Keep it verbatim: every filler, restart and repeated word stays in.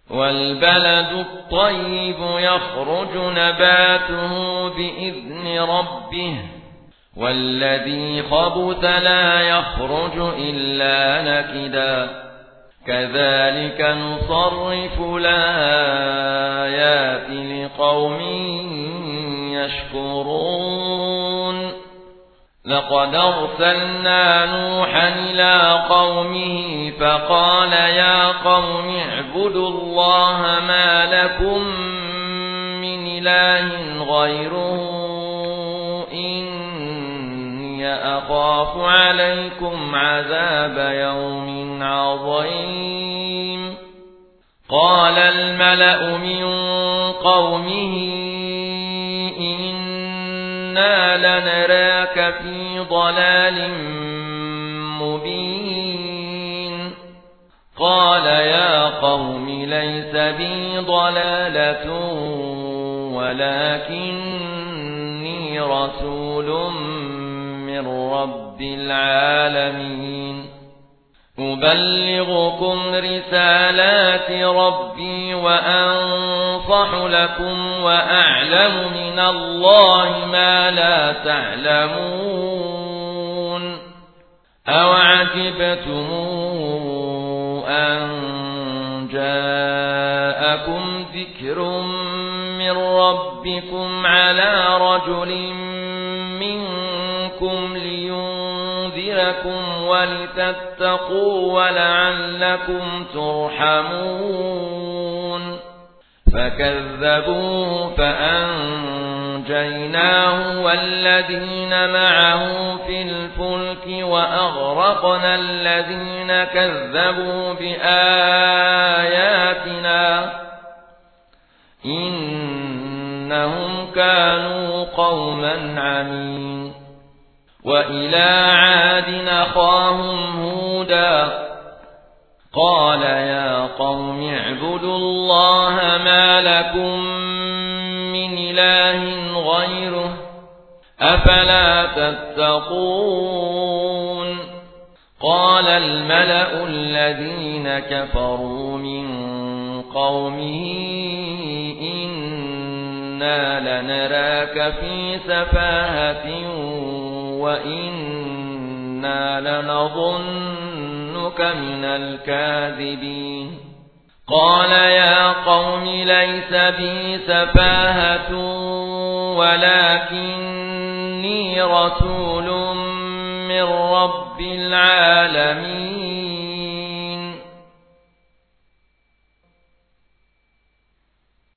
والبلد الطيب يخرج نباته بإذن ربه والذي خبث لا يخرج إلا نكدا كذلك نصرف الآيات لقوم يشكرون لقد أرسلنا نوحا إلى قومه فقال يا قوم اعبدوا الله ما لكم من إله غيره إني أخاف عليكم عذاب يوم عظيم قال الملأ من قومه إنا لنراك في ضلال مبين قال يا قوم ليس بي ضلالة ولكني رسول من رب العالمين أبلغكم رسالات ربي وأنصح لكم وأعلم من الله ما لا تعلمون أوعجبتم أن جاءكم ذكر من ربكم على رجل منكم لينذركم ولتتقوا ولعلكم ترحمون فكذبوه فأنجيناه والذين معه في الفلك وأغرقنا الذين كذبوا بآياتنا إنهم كانوا قوما عمين وإلى عاد أخاهم هودا قال يا قوم اعبدوا الله ما لكم من إله غيره أفلا تتقون قال الملأ الذين كفروا من قومه إنا لنراك في سفاهة وإنا لنظنك من الكاذبين قال يا قوم ليس بي سفاهة ولكني رسول من رب العالمين